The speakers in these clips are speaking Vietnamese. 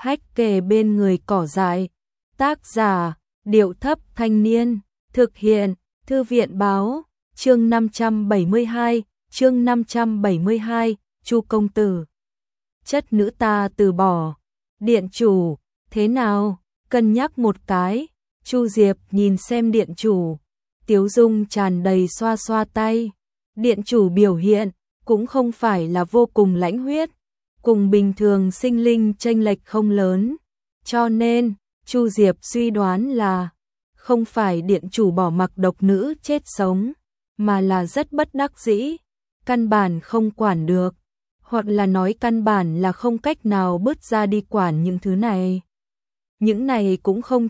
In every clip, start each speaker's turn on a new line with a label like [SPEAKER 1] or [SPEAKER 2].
[SPEAKER 1] Hách kề bên người cỏ dại. Tác giả, Điệu Thấp Thanh Niên. Thực hiện, Thư viện Báo. Chương 572, chương 572, Chu công tử. Chất nữ ta từ bỏ. Điện chủ, thế nào? Cân nhắc một cái. Chu Diệp nhìn xem điện chủ. Tiếu dung tràn đầy xoa xoa tay. Điện chủ biểu hiện cũng không phải là vô cùng lãnh huyết, cùng bình thường sinh linh chênh lệch không lớn, cho nên Chu Diệp suy đoán là không phải điện chủ bỏ mặc độc nữ chết sống, mà là rất bất đắc dĩ, căn bản không quản được, hoặc là nói căn bản là không cách nào bước ra đi quản những thứ này. Những này cũng không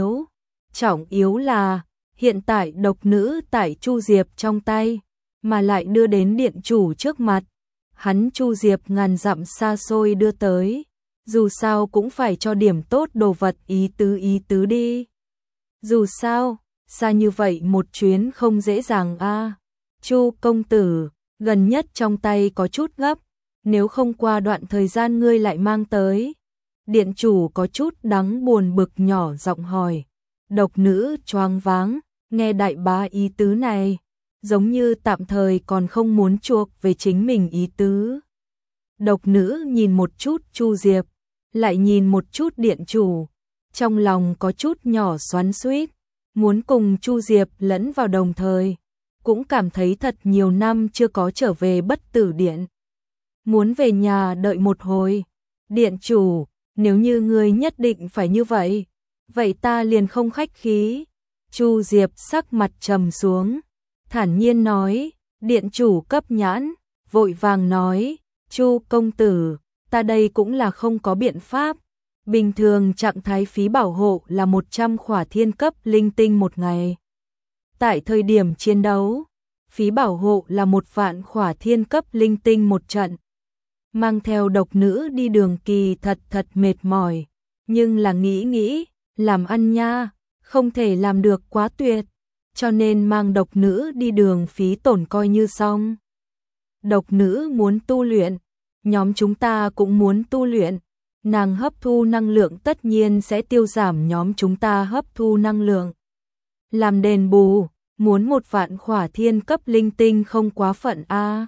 [SPEAKER 1] trọng yếu là hiện tại độc nữ tại Chu Diệp trong tay, mà lại đưa đến điện chủ trước mặt. Hắn Chu Diệp ngàn dặm xa xôi đưa tới, dù sao cũng phải cho điểm tốt đồ vật ý tứ đi. Dù sao, xa như vậy một chuyến không dễ dàng a. Chu công tử, gần nhất trong tay có chút gấp, nếu không qua đoạn thời gian ngươi lại mang tới. Điện chủ có chút đắng buồn bực nhỏ giọng hỏi. Độc nữ choáng váng, nghe đại bá ý tứ này, giống như tạm thời còn không muốn chuộc về chính mình ý tứ. Độc nữ nhìn một chút Chu Diệp, lại nhìn một chút điện chủ, trong lòng có chút nhỏ xoắn xuýt, muốn cùng Chu Diệp lẫn vào đồng thời, cũng cảm thấy thật nhiều năm chưa có trở về Bất Tử Điện. Muốn về nhà đợi một hồi. Điện chủ, nếu như ngươi nhất định phải như vậy, vậy ta liền không khách khí. Chu Diệp sắc mặt trầm xuống, thản nhiên nói. Điện chủ cấp nhãn, vội vàng nói, Chu công tử, ta đây cũng là không có biện pháp. Bình thường trạng thái phí bảo hộ là 100 khỏa thiên cấp linh tinh một ngày. Tại thời điểm chiến đấu, phí bảo hộ là 1 vạn khỏa thiên cấp linh tinh một trận. Mang theo độc nữ đi đường kỳ thật mệt mỏi, nhưng là nghĩ, làm ăn nha, không thể làm được quá tuyệt, cho nên mang độc nữ đi đường phí tổn coi như xong. Độc nữ muốn tu luyện, nhóm chúng ta cũng muốn tu luyện, nàng hấp thu năng lượng tất nhiên sẽ tiêu giảm nhóm chúng ta hấp thu năng lượng. Làm đền bù, muốn 1 vạn khỏa thiên cấp linh tinh không quá phận a.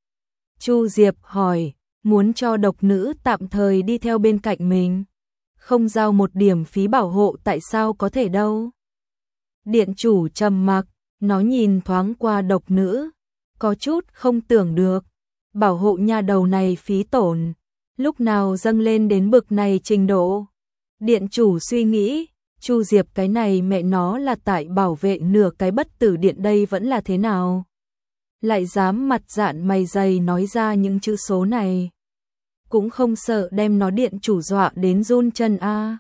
[SPEAKER 1] Chu Diệp hỏi, muốn cho độc nữ tạm thời đi theo bên cạnh mình, không giao 1 điểm phí bảo hộ tại sao có thể đâu. Điện chủ trầm mặc, nó nhìn thoáng qua độc nữ, có chút không tưởng được, bảo hộ nhà đầu này phí tổn, lúc nào dâng lên đến bực này trình độ. Điện chủ suy nghĩ, Chu Diệp cái này mẹ nó là tại bảo vệ nửa cái Bất Tử Điện đây vẫn là thế nào? Lại dám mặt dạn mày dày nói ra những chữ số này. Cũng không sợ đem nó điện chủ dọa đến run chân a.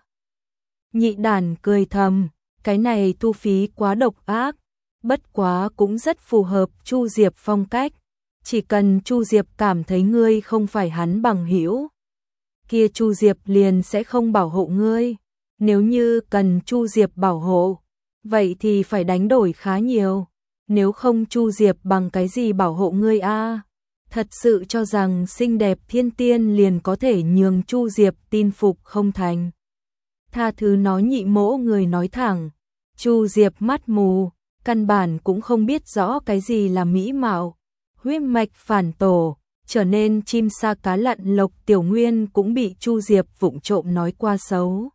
[SPEAKER 1] Nhị đàn cười thầm, cái này thu phí quá độc ác, bất quá cũng rất phù hợp Chu Diệp phong cách. Chỉ cần Chu Diệp cảm thấy ngươi không phải hắn bằng hữu, kia Chu Diệp liền sẽ không bảo hộ ngươi. Nếu như cần Chu Diệp bảo hộ, vậy thì phải đánh đổi khá nhiều. Nếu không Chu Diệp bằng cái gì bảo hộ ngươi a? Thật sự cho rằng xinh đẹp thiên tiên liền có thể nhường Chu Diệp tin phục không thành. Tha thứ nó nhị mỗ người nói thẳng. Chu Diệp mắt mù, căn bản cũng không biết rõ cái gì là mỹ mạo. Huyết mạch phản tổ, trở nên chim sa cá lặn Lộc Tiểu Nguyên cũng bị Chu Diệp vụng trộm nói qua xấu.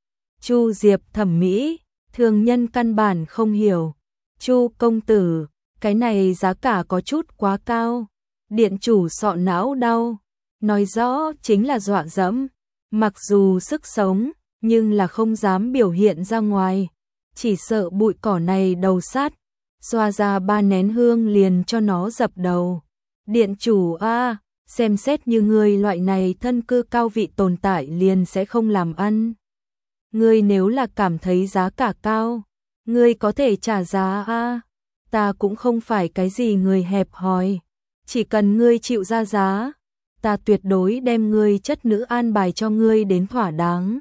[SPEAKER 1] Chu Diệp thẩm mỹ, thường nhân căn bản không hiểu. Chu công tử, cái này giá cả có chút quá cao. Điện chủ sọ não đau, nói rõ chính là dọa dẫm, mặc dù sức sống, nhưng là không dám biểu hiện ra ngoài, chỉ sợ bụi cỏ này đầu sát, xoa ra 3 nén hương liền cho nó dập đầu. Điện chủ a, xem xét như ngươi loại này thân cư cao vị tồn tại liền sẽ không làm ăn. Ngươi nếu là cảm thấy giá cả cao, ngươi có thể trả giá a, ta cũng không phải cái gì người hẹp hòi. Chỉ cần ngươi chịu ra giá, ta tuyệt đối đem ngươi chất nữ an bài cho ngươi đến thỏa đáng.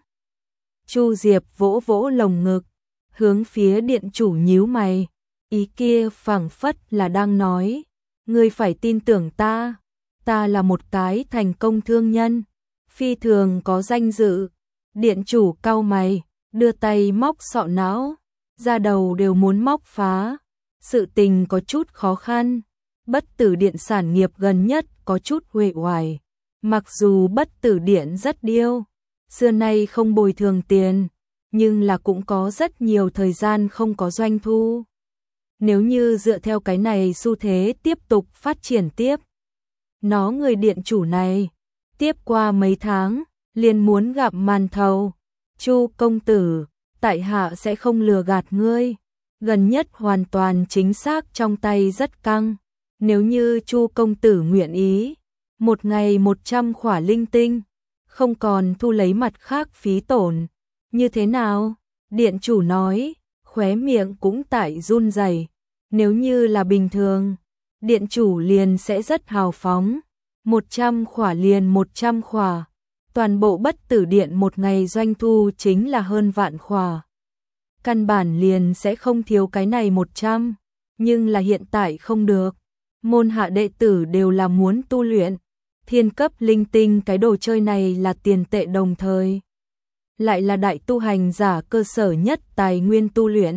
[SPEAKER 1] Chu Diệp vỗ vỗ lồng ngực, hướng phía điện chủ nhíu mày, ý kia phảng phất là đang nói, ngươi phải tin tưởng ta là một cái thành công thương nhân, phi thường có danh dự, Điện chủ cau mày, đưa tay móc sọ não, da đầu đều muốn móc phá. Sự tình có chút khó khăn. Bất Tử Điện sản nghiệp gần nhất có chút uể oải. Mặc dù Bất Tử Điện rất điêu, xưa nay không bồi thường tiền, nhưng là cũng có rất nhiều thời gian không có doanh thu. Nếu như dựa theo cái này xu thế tiếp tục phát triển tiếp, nó người điện chủ này, tiếp qua mấy tháng, liền muốn gặp màn thầu. Chu công tử, tại hạ sẽ không lừa gạt ngươi, gần nhất hoàn toàn chính xác trong tay rất căng. Nếu như Chu công tử nguyện ý, một ngày 100 khỏa linh tinh, không còn thu lấy mặt khác phí tổn. Như thế nào? Điện chủ nói, khóe miệng cũng tại run rẩy. Nếu như là bình thường, điện chủ liền sẽ rất hào phóng. 100 khỏa liền 100 khỏa. Toàn bộ Bất Tử Điện một ngày doanh thu chính là hơn vạn khỏa. Căn bản liền sẽ không thiếu cái này 100. Nhưng là hiện tại không được. Môn hạ đệ tử đều là muốn tu luyện. Thiên cấp linh tinh cái đồ chơi này là tiền tệ đồng thời. Lại là đại tu hành giả cơ sở nhất tài nguyên tu luyện.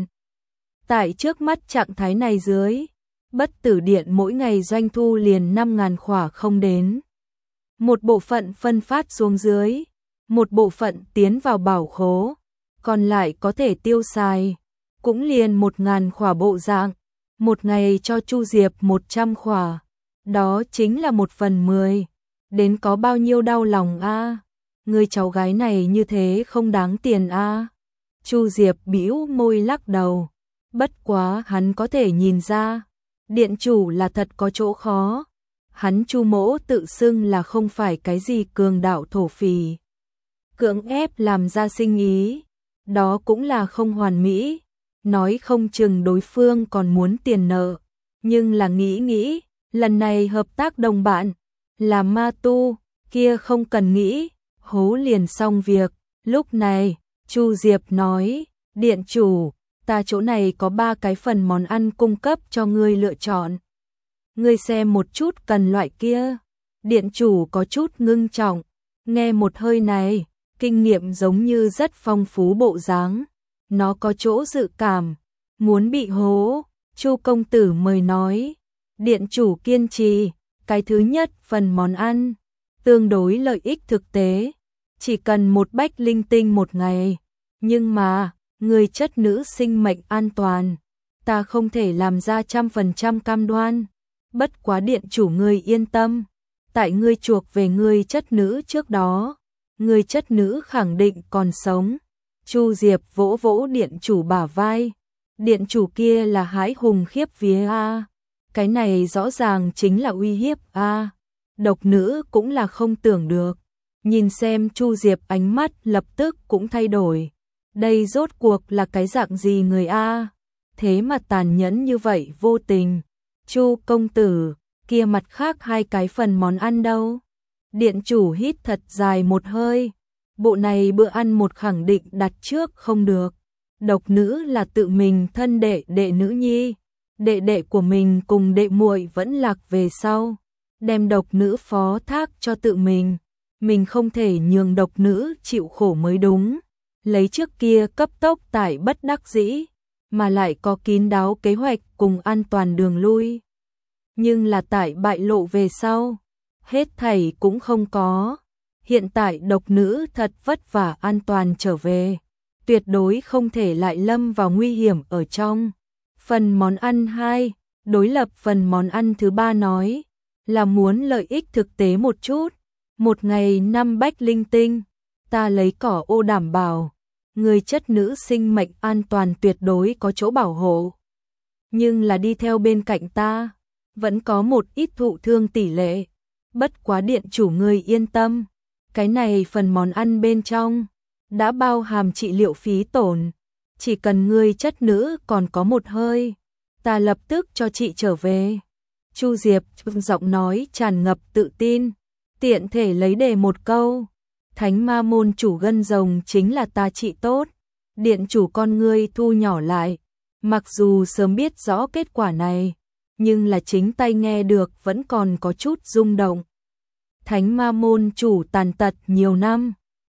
[SPEAKER 1] Tại trước mắt trạng thái này dưới, Bất Tử Điện mỗi ngày doanh thu liền 5.000 khỏa không đến. Một bộ phận phân phát xuống dưới, một bộ phận tiến vào bảo khố, còn lại có thể tiêu xài, cũng liền 1.000 khỏa bộ dạng, một ngày cho Chu Diệp 100 khỏa, đó chính là 1/10, đến có bao nhiêu đau lòng a, người cháu gái này như thế không đáng tiền a. Chu Diệp bĩu môi lắc đầu, bất quá hắn có thể nhìn ra, điện chủ là thật có chỗ khó. Hắn Chu Mỗ tự xưng là không phải cái gì cường đạo thổ phỉ, cưỡng ép làm ra sinh ý, đó cũng là không hoàn mỹ, nói không chừng đối phương còn muốn tiền nợ, nhưng là nghĩ, lần này hợp tác đồng bạn, là ma tu, kia không cần nghĩ, hố liền xong việc. Lúc này, Chu Diệp nói, điện chủ, ta chỗ này có 3 cái phần món ăn cung cấp cho ngươi lựa chọn. Ngươi xem một chút cần loại kia. Điện chủ có chút ngưng trọng, nghe một hơi này, kinh nghiệm giống như rất phong phú bộ dáng. Nó có chỗ dự cảm, muốn bị hố. Chu công tử mời nói, điện chủ kiên trì, cái thứ nhất phần món ăn, tương đối lợi ích thực tế, chỉ cần 1 bách linh tinh một ngày, nhưng mà, người chất nữ sinh mệnh an toàn, ta không thể làm ra 100% cam đoan. Bất quá điện chủ ngươi yên tâm, tại ngươi chuộc về ngươi chất nữ trước đó, ngươi chất nữ khẳng định còn sống. Chu Diệp vỗ vỗ điện chủ bả vai, điện chủ kia là hái hùng khiếp vía a, cái này rõ ràng chính là uy hiếp a. Độc nữ cũng là không tưởng được, nhìn xem Chu Diệp ánh mắt lập tức cũng thay đổi, đây rốt cuộc là cái dạng gì người a, thế mà tàn nhẫn như vậy vô tình. Chu công tử, kia mặt khác 2 cái phần món ăn đâu? Điện chủ hít thật dài một hơi, bộ này bữa ăn một khẳng định đặt trước không được. Độc nữ là tự mình thân đệ nữ nhi, đệ của mình cùng đệ muội vẫn lạc về sau, đem độc nữ phó thác cho tự mình không thể nhường độc nữ chịu khổ mới đúng. Lấy trước kia cấp tốc tại bất đắc dĩ, mà lại có kín đáo kế hoạch cùng an toàn đường lui. Nhưng là tại bại lộ về sau, hết thảy cũng không có. Hiện tại độc nữ thật vất vả an toàn trở về, tuyệt đối không thể lại lâm vào nguy hiểm ở trong. Phần món ăn 2, đối lập phần món ăn thứ 3 nói, là muốn lợi ích thực tế một chút. Một ngày 5 bách linh tinh, ta lấy cỏ ô đảm bảo, người chất nữ sinh mệnh an toàn tuyệt đối có chỗ bảo hộ. Nhưng là đi theo bên cạnh ta, vẫn có một ít thụ thương tỷ lệ. Bất quá điện chủ ngươi yên tâm, cái này phần món ăn bên trong đã bao hàm trị liệu phí tổn, chỉ cần ngươi chất nữ còn có một hơi, ta lập tức cho chị trở về. Chu Diệp giọng nói tràn ngập tự tin, tiện thể lấy đề một câu, Thánh Ma môn chủ gân rồng chính là ta trị tốt. Điện chủ con ngươi thu nhỏ lại, mặc dù sớm biết rõ kết quả này, nhưng là chính tay nghe được vẫn còn có chút rung động. Thánh Ma môn chủ tàn tật nhiều năm,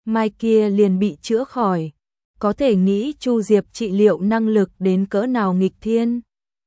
[SPEAKER 1] mai kia liền bị chữa khỏi. Có thể nghĩ Chu Diệp trị liệu năng lực đến cỡ nào nghịch thiên.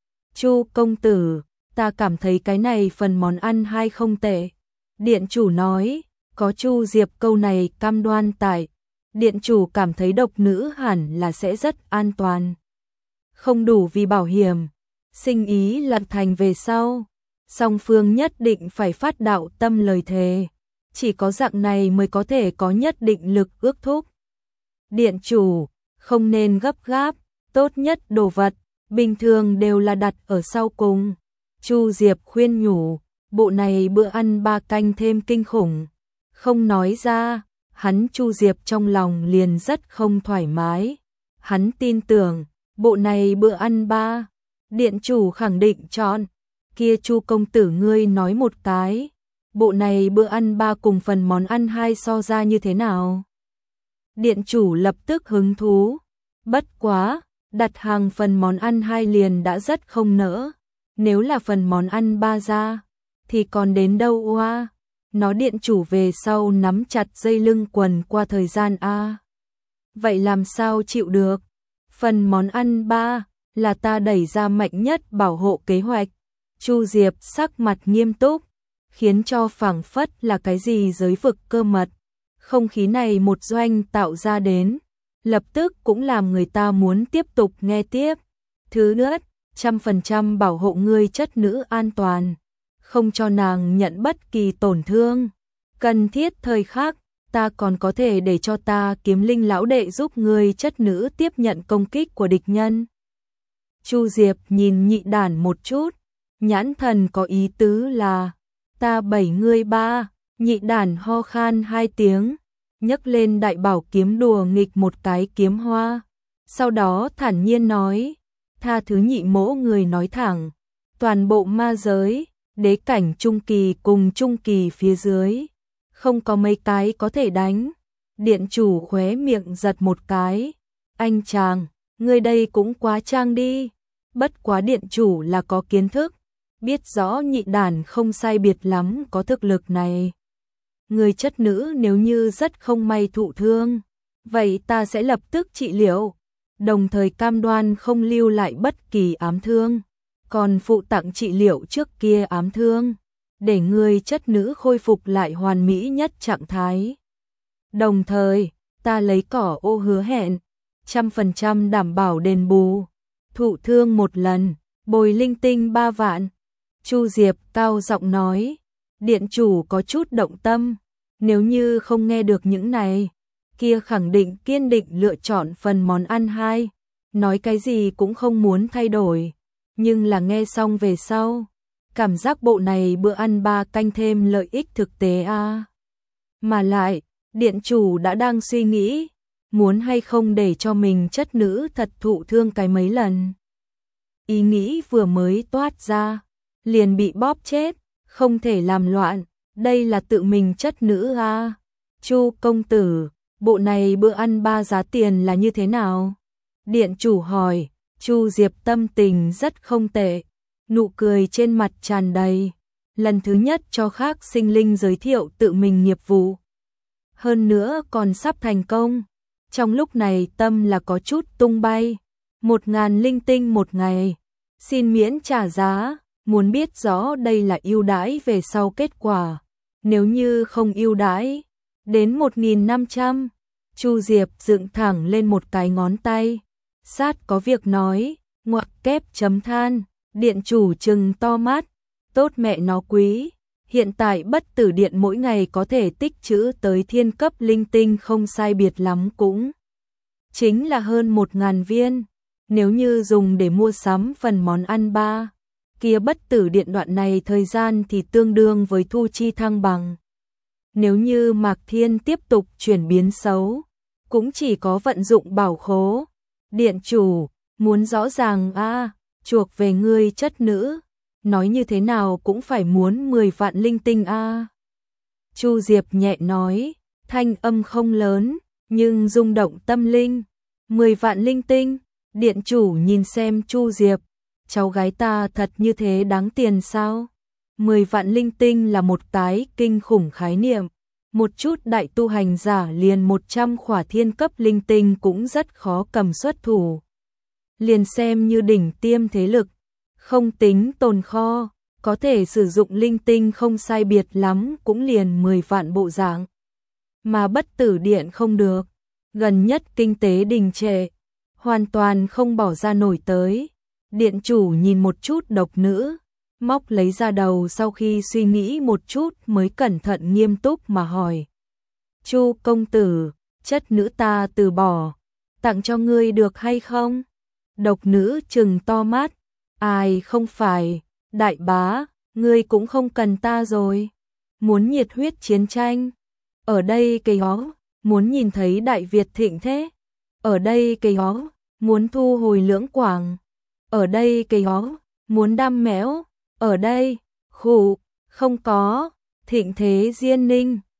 [SPEAKER 1] Chu công tử, ta cảm thấy cái này phần món ăn hay không tệ. Điện chủ nói, có Chu Diệp câu này cam đoan tại. Điện chủ cảm thấy độc nữ hẳn là sẽ rất an toàn. Không đủ vì bảo hiểm. Sinh ý lật thành về sau. Song phương nhất định phải phát đạo tâm lời thề. Chỉ có dạng này mới có thể có nhất định lực ước thúc. Điện chủ, không nên gấp gáp, tốt nhất đồ vật, bình thường đều là đặt ở sau cùng. Chu Diệp khuyên nhủ, bộ này bữa ăn 3 canh thêm kinh khủng. Không nói ra, hắn Chu Diệp trong lòng liền rất không thoải mái. Hắn tin tưởng, bộ này bữa ăn 3, điện chủ khẳng định chọn. Kia Chu công tử ngươi nói một cái, bộ này bữa ăn 3 cùng phần món ăn 2 so ra như thế nào? Điện chủ lập tức hứng thú. Bất quá, đặt hàng phần món ăn 2 liền đã rất không nỡ. Nếu là phần món ăn 3 ra, thì còn đến đâu oa? Nó điện chủ về sau nắm chặt dây lưng quần qua thời gian a. Vậy làm sao chịu được? Phần món ăn 3 là ta đẩy ra mạnh nhất bảo hộ kế hoạch. Chu Diệp sắc mặt nghiêm túc, khiến cho phảng phất là cái gì giới vực cơ mật. Không khí này một doanh tạo ra đến, lập tức cũng làm người ta muốn tiếp tục nghe tiếp. Thứ nhất, 100% bảo hộ ngươi chất nữ an toàn, không cho nàng nhận bất kỳ tổn thương. Cần thiết thời khắc, ta còn có thể để cho ta Kiếm Linh lão đệ giúp ngươi chất nữ tiếp nhận công kích của địch nhân. Chu Diệp nhìn Nhị Đản một chút, nhãn thần có ý tứ là, ta 7 ngươi 3, Nhị Đản ho khan 2 tiếng, nhấc lên đại bảo kiếm đùa nghịch một cái kiếm hoa. Sau đó thản nhiên nói, tha thứ Nhị mỗ người nói thẳng, toàn bộ ma giới, đế cảnh trung kỳ cùng trung kỳ phía dưới, không có mấy cái có thể đánh. Điện chủ khóe miệng giật một cái, anh chàng, ngươi đây cũng quá trang đi. Bất quá điện chủ là có kiến thức, biết rõ Nhị Đản không sai biệt lắm có thực lực này. Người chất nữ nếu như rất không may thụ thương, vậy ta sẽ lập tức trị liệu, đồng thời cam đoan không lưu lại bất kỳ ám thương, còn phụ tặng trị liệu trước kia ám thương, để người chất nữ khôi phục lại hoàn mỹ nhất trạng thái. Đồng thời, ta lấy cỏ ô hứa hẹn, 100% đảm bảo đền bù, thụ thương một lần, bồi linh tinh 3 vạn. Chu Diệp cao giọng nói, điện chủ có chút động tâm, nếu như không nghe được những này, kia khẳng định kiên định lựa chọn phần món ăn 2, nói cái gì cũng không muốn thay đổi, nhưng là nghe xong về sau, cảm giác bộ này bữa ăn 3 canh thêm lợi ích thực tế a. Mà lại, điện chủ đã đang suy nghĩ, muốn hay không để cho mình chất nữ thật thụ thương cái mấy lần. Ý nghĩ vừa mới toát ra, liền bị bóp chết, không thể làm loạn, đây là tự mình chất nữ a. Chu công tử, bộ này bữa ăn 3 giá tiền là như thế nào? Điện chủ hỏi. Chu Diệp tâm tình rất không tệ, nụ cười trên mặt tràn đầy, lần thứ nhất cho khác sinh linh giới thiệu tự mình nghiệp vụ. Hơn nữa còn sắp thành công, trong lúc này tâm là có chút tung bay, 1000 linh tinh một ngày, xin miễn trả giá, muốn biết rõ đây là ưu đãi về sau kết quả, nếu như không ưu đãi, đến 1500. Chu Diệp dựng thẳng lên một cái ngón tay, sát có việc nói, ngoặc kép chấm than, điện chủ trừng to mắt, tốt mẹ nó quý, hiện tại bất tử điện mỗi ngày có thể tích trữ tới thiên cấp linh tinh không sai biệt lắm cũng chính là hơn 1000 viên, nếu như dùng để mua sắm phần món ăn 3, kia bất tử điện đoạn này thời gian thì tương đương với thu chi thăng bằng. Nếu như Mạc Thiên tiếp tục chuyển biến xấu, cũng chỉ có vận dụng bảo khố. Điện chủ, muốn rõ ràng a, chuộc về ngươi chất nữ, nói như thế nào cũng phải muốn 10 vạn linh tinh a. Chu Diệp nhẹ nói, thanh âm không lớn, nhưng rung động tâm linh. 10 vạn linh tinh, điện chủ nhìn xem Chu Diệp, cháu gái ta thật như thế đáng tiền sao? 10 vạn linh tinh là một cái kinh khủng khái niệm, một chút đại tu hành giả liền 100 khỏa thiên cấp linh tinh cũng rất khó cầm xuất thủ. Liền xem như đỉnh tiêm thế lực, không tính tồn kho, có thể sử dụng linh tinh không sai biệt lắm cũng liền 10 vạn bộ dạng. Mà Bất Tử Điện không được, gần nhất kinh tế đình trệ, hoàn toàn không bỏ ra nổi tới. Điện chủ nhìn một chút độc nữ, móc lấy ra đầu, sau khi suy nghĩ một chút mới cẩn thận nghiêm túc mà hỏi. Chu công tử, chất nữ ta từ bỏ, tặng cho ngươi được hay không? Độc nữ trừng to mắt, ai không phải, đại bá, ngươi cũng không cần ta rồi. Muốn nhiệt huyết chiến tranh, ở đây cây ó, muốn nhìn thấy Đại Việt thịnh thế, ở đây cây ó, muốn thu hồi Lưỡng Quảng, ở đây cây ó, muốn đam mẽo, ở đây, khụ, không có, thịnh thế Diên Ninh,